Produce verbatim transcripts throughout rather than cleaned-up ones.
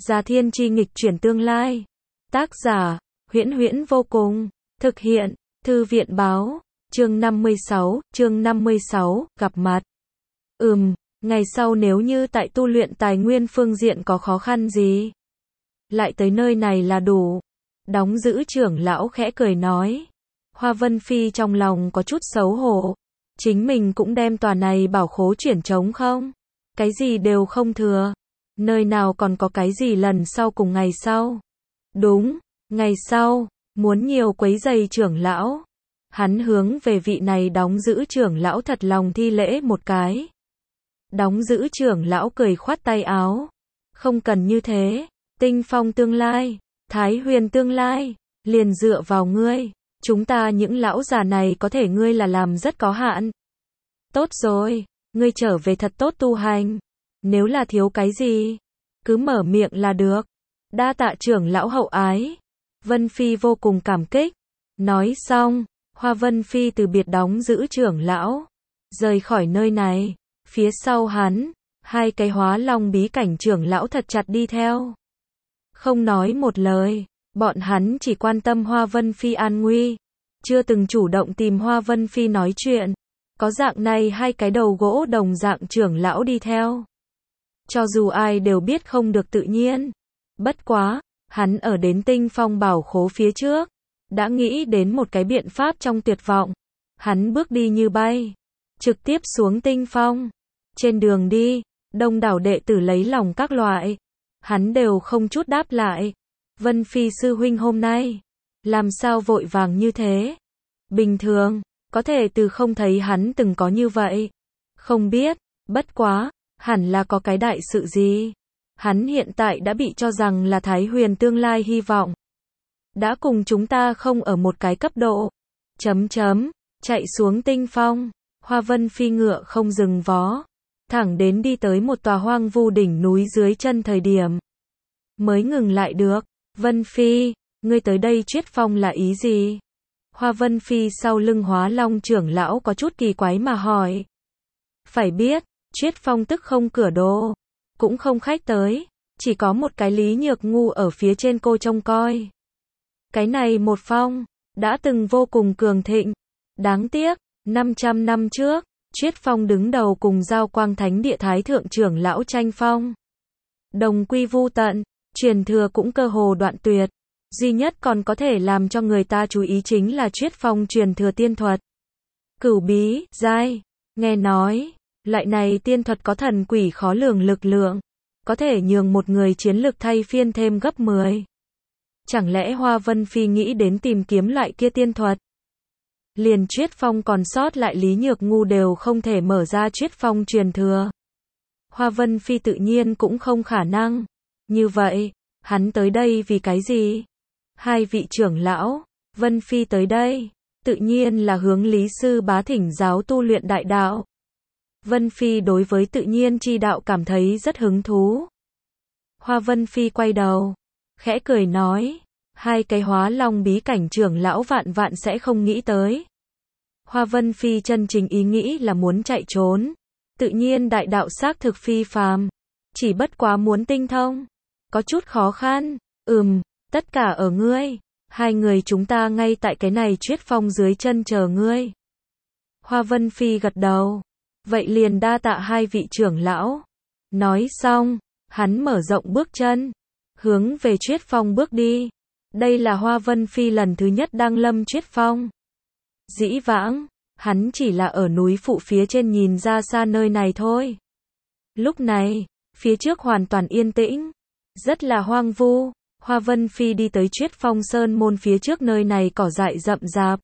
Già Thiên Chi nghịch chuyển tương lai. Tác giả, Huyễn Huyễn vô cùng. Thực hiện, Thư viện báo. Chương năm mươi sáu, chương năm mươi sáu, gặp mặt. Ừm, ngày sau nếu như tại tu luyện tài nguyên phương diện có khó khăn gì, lại tới nơi này là đủ. Đóng giữ trưởng lão khẽ cười nói. Hoa Vân Phi trong lòng có chút xấu hổ. Chính mình cũng đem tòa này bảo khố chuyển trống không? Cái gì đều không thừa. Nơi nào còn có cái gì lần sau cùng ngày sau? Đúng, ngày sau, muốn nhiều quấy giày trưởng lão. Hắn hướng về vị này đóng giữ trưởng lão thật lòng thi lễ một cái. Đóng giữ trưởng lão cười khoát tay áo. Không cần như thế, Tinh Phong tương lai, Thái Huyền tương lai, liền dựa vào ngươi. Chúng ta những lão già này có thể ngươi là làm rất có hạn. Tốt rồi, ngươi trở về thật tốt tu hành. Nếu là thiếu cái gì, cứ mở miệng là được. Đa tạ trưởng lão hậu ái. Vân Phi vô cùng cảm kích. Nói xong, Hoa Vân Phi từ biệt đóng giữ trưởng lão, rời khỏi nơi này. Phía sau hắn, hai cái hóa long bí cảnh trưởng lão thật chặt đi theo. Không nói một lời, bọn hắn chỉ quan tâm Hoa Vân Phi an nguy, chưa từng chủ động tìm Hoa Vân Phi nói chuyện. Có dạng này hai cái đầu gỗ đồng dạng trưởng lão đi theo, cho dù ai đều biết không được tự nhiên. Bất quá, hắn ở đến Tinh Phong bảo khố phía trước, đã nghĩ đến một cái biện pháp trong tuyệt vọng. Hắn bước đi như bay, trực tiếp xuống Tinh Phong. Trên đường đi, đông đảo đệ tử lấy lòng các loại, hắn đều không chút đáp lại. Vân Phi sư huynh hôm nay, làm sao vội vàng như thế? Bình thường, có thể từ không thấy hắn từng có như vậy. Không biết, bất quá, hẳn là có cái đại sự gì. Hắn hiện tại đã bị cho rằng là Thái Huyền tương lai hy vọng. Đã cùng chúng ta không ở một cái cấp độ. Chấm chấm, chạy xuống Tinh Phong, Hoa Vân Phi ngựa không dừng vó, thẳng đến đi tới một tòa hoang vu đỉnh núi dưới chân thời điểm, mới ngừng lại được. Vân Phi, ngươi tới đây Triết Phong là ý gì? Hoa Vân Phi sau lưng hóa long trưởng lão có chút kỳ quái mà hỏi. Phải biết, Triết Phong tức không cửa đồ, cũng không khách tới, chỉ có một cái Lý Nhược Ngu ở phía trên cô trông coi. Cái này một phong, đã từng vô cùng cường thịnh. Đáng tiếc, năm trăm năm trước, Triết Phong đứng đầu cùng Giao Quang Thánh Địa Thái Thượng trưởng lão tranh phong. Đồng quy vu tận, truyền thừa cũng cơ hồ đoạn tuyệt. Duy nhất còn có thể làm cho người ta chú ý chính là Triết Phong truyền thừa tiên thuật. Cửu bí, giai, nghe nói, loại này tiên thuật có thần quỷ khó lường lực lượng, có thể nhường một người chiến lực thay phiên thêm gấp mười. Chẳng lẽ Hoa Vân Phi nghĩ đến tìm kiếm loại kia tiên thuật? Liền Triết Phong còn sót lại Lý Nhược Ngu đều không thể mở ra Triết Phong truyền thừa. Hoa Vân Phi tự nhiên cũng không khả năng. Như vậy, hắn tới đây vì cái gì? Hai vị trưởng lão, Vân Phi tới đây, tự nhiên là hướng Lý Sư Bá thỉnh giáo tu luyện đại đạo. Vân Phi đối với tự nhiên chi đạo cảm thấy rất hứng thú. Hoa Vân Phi quay đầu, khẽ cười nói, hai cái hóa long bí cảnh trưởng lão vạn vạn sẽ không nghĩ tới. Hoa Vân Phi chân chính ý nghĩ là muốn chạy trốn. Tự nhiên đại đạo xác thực phi phàm, chỉ bất quá muốn tinh thông, có chút khó khăn. Ừm, tất cả ở ngươi. Hai người chúng ta ngay tại cái này Triết Phong dưới chân chờ ngươi. Hoa Vân Phi gật đầu. Vậy liền đa tạ hai vị trưởng lão. Nói xong, hắn mở rộng bước chân, hướng về Triết Phong bước đi. Đây là Hoa Vân Phi lần thứ nhất đăng lâm Triết Phong. Dĩ vãng, hắn chỉ là ở núi phụ phía trên nhìn ra xa nơi này thôi. Lúc này, phía trước hoàn toàn yên tĩnh, rất là hoang vu. Hoa Vân Phi đi tới Triết Phong sơn môn phía trước, nơi này cỏ dại rậm rạp.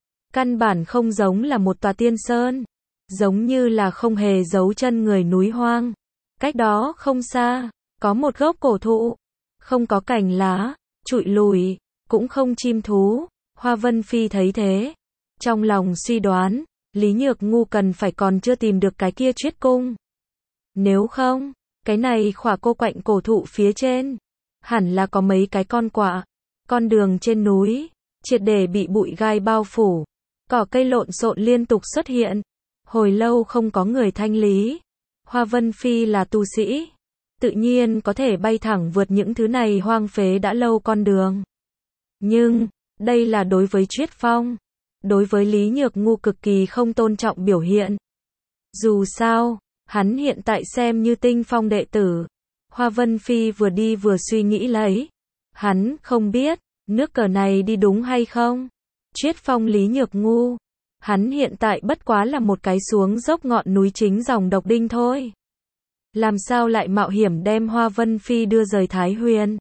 Căn bản không giống là một tòa tiên sơn, giống như là không hề giấu chân người núi hoang. Cách đó không xa, có một gốc cổ thụ, không có cành lá, trụi lùi, cũng không chim thú. Hoa Vân Phi thấy thế, trong lòng suy đoán, Lý Nhược Ngu cần phải còn chưa tìm được cái kia Triết Cung. Nếu không, cái này khỏa cô quạnh cổ thụ phía trên, hẳn là có mấy cái con quạ. Con đường trên núi, triệt để bị bụi gai bao phủ, cỏ cây lộn xộn liên tục xuất hiện, hồi lâu không có người thanh lý. Hoa Vân Phi là tu sĩ, tự nhiên có thể bay thẳng vượt những thứ này hoang phế đã lâu con đường. Nhưng, đây là đối với Triết Phong. Đối với Lý Nhược Ngu cực kỳ không tôn trọng biểu hiện. Dù sao, hắn hiện tại xem như Tinh Phong đệ tử. Hoa Vân Phi vừa đi vừa suy nghĩ lấy. Hắn không biết, nước cờ này đi đúng hay không? Triết Phong Lý Nhược Ngu. Hắn hiện tại bất quá là một cái xuống dốc ngọn núi chính dòng độc đinh thôi. Làm sao lại mạo hiểm đem Hoa Vân Phi đưa rời Thái Huyền?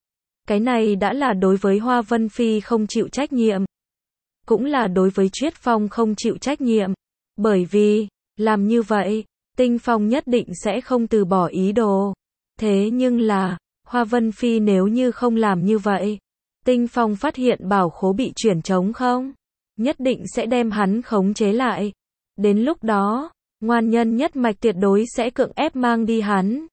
Cái này đã là đối với Hoa Vân Phi không chịu trách nhiệm. Cũng là đối với Triết Phong không chịu trách nhiệm. Bởi vì, làm như vậy, Tinh Phong nhất định sẽ không từ bỏ ý đồ. Thế nhưng là, Hoa Vân Phi nếu như không làm như vậy, Tinh Phong phát hiện bảo khố bị chuyển trống không? Nhất định sẽ đem hắn khống chế lại. Đến lúc đó, ngoan nhân nhất mạch tuyệt đối sẽ cưỡng ép mang đi hắn.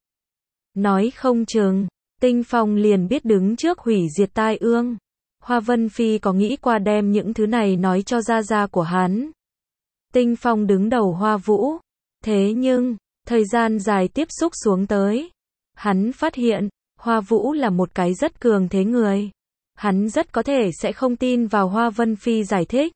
Nói không chừng, Tinh Phong liền biết đứng trước hủy diệt tai ương. Hoa Vân Phi có nghĩ qua đem những thứ này nói cho gia gia của hắn. Tinh Phong đứng đầu Hoa Vũ. Thế nhưng, thời gian dài tiếp xúc xuống tới, hắn phát hiện, Hoa Vũ là một cái rất cường thế người. Hắn rất có thể sẽ không tin vào Hoa Vân Phi giải thích.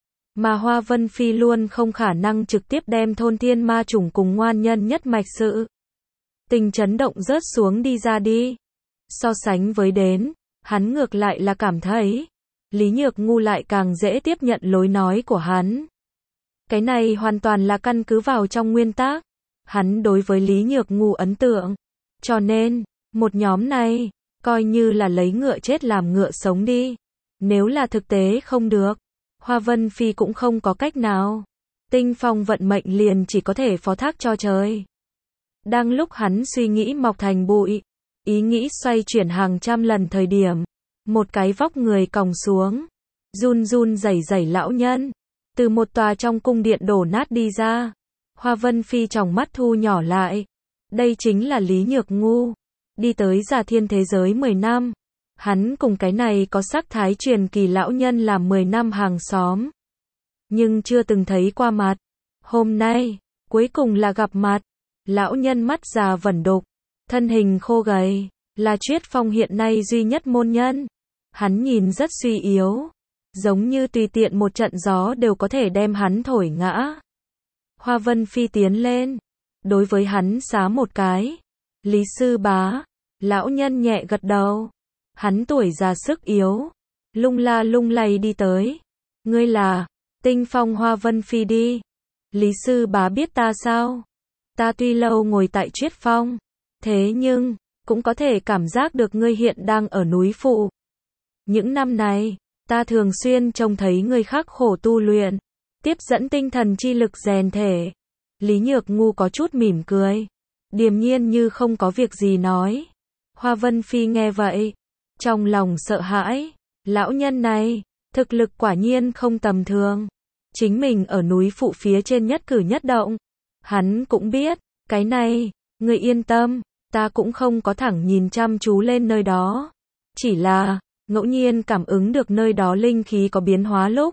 Mà Hoa Vân Phi luôn không khả năng trực tiếp đem thôn thiên ma chủng cùng ngoan nhân nhất mạch sự tình chấn động rớt xuống đi ra đi. So sánh với đến, hắn ngược lại là cảm thấy, Lý Nhược Ngu lại càng dễ tiếp nhận lối nói của hắn. Cái này hoàn toàn là căn cứ vào trong nguyên tắc. Hắn đối với Lý Nhược Ngu ấn tượng. Cho nên, một nhóm này, coi như là lấy ngựa chết làm ngựa sống đi. Nếu là thực tế không được, Hoa Vân Phi cũng không có cách nào. Tinh Phong vận mệnh liền chỉ có thể phó thác cho trời. Đang lúc hắn suy nghĩ mọc thành bụi, ý nghĩ xoay chuyển hàng trăm lần thời điểm, một cái vóc người còng xuống, run run rẩy rẩy lão nhân, từ một tòa trong cung điện đổ nát đi ra. Hoa Vân Phi tròng mắt thu nhỏ lại. Đây chính là Lý Nhược Ngu. Đi tới Già Thiên thế giới mười năm. Hắn cùng cái này có sắc thái truyền kỳ lão nhân làm mười năm hàng xóm. Nhưng chưa từng thấy qua mặt. Hôm nay, cuối cùng là gặp mặt. Lão nhân mắt già vẩn đục, thân hình khô gầy, là Triết Phong hiện nay duy nhất môn nhân. Hắn nhìn rất suy yếu, giống như tùy tiện một trận gió đều có thể đem hắn thổi ngã. Hoa Vân Phi tiến lên, đối với hắn xá một cái. Lý sư bá. Lão nhân nhẹ gật đầu. Hắn tuổi già sức yếu, lung la lung lay đi tới. Ngươi là Tinh Phong Hoa Vân Phi đi. Lý sư bá biết ta sao? Ta tuy lâu ngồi tại Triết Phong, thế nhưng cũng có thể cảm giác được ngươi hiện đang ở núi phụ. Những năm này, ta thường xuyên trông thấy ngươi khắc khổ tu luyện, tiếp dẫn tinh thần chi lực rèn thể. Lý Nhược Ngu có chút mỉm cười, điềm nhiên như không có việc gì nói. Hoa Vân Phi nghe vậy, trong lòng sợ hãi. Lão nhân này, thực lực quả nhiên không tầm thường. Chính mình ở núi phụ phía trên nhất cử nhất động, hắn cũng biết. Cái này, ngươi yên tâm, ta cũng không có thẳng nhìn chăm chú lên nơi đó. Chỉ là, ngẫu nhiên cảm ứng được nơi đó linh khí có biến hóa lúc,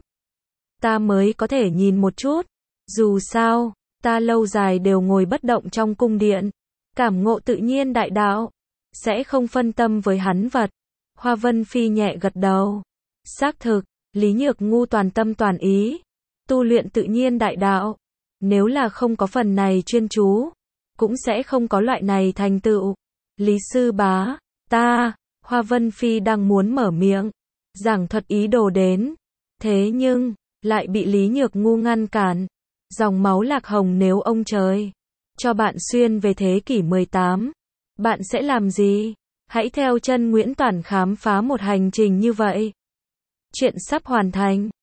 ta mới có thể nhìn một chút. Dù sao, ta lâu dài đều ngồi bất động trong cung điện, cảm ngộ tự nhiên đại đạo, sẽ không phân tâm với hắn vật. Hoa Vân Phi nhẹ gật đầu. Xác thực, Lý Nhược Ngu toàn tâm toàn ý, tu luyện tự nhiên đại đạo. Nếu là không có phần này chuyên chú, cũng sẽ không có loại này thành tựu. Lý sư bá, ta, Hoa Vân Phi đang muốn mở miệng, giảng thuật ý đồ đến. Thế nhưng, lại bị Lý Nhược Ngu ngăn cản. Dòng máu lạc hồng nếu ông trời cho bạn xuyên về thế kỷ mười tám, bạn sẽ làm gì? Hãy theo chân Nguyễn Toản khám phá một hành trình như vậy. Chuyện sắp hoàn thành.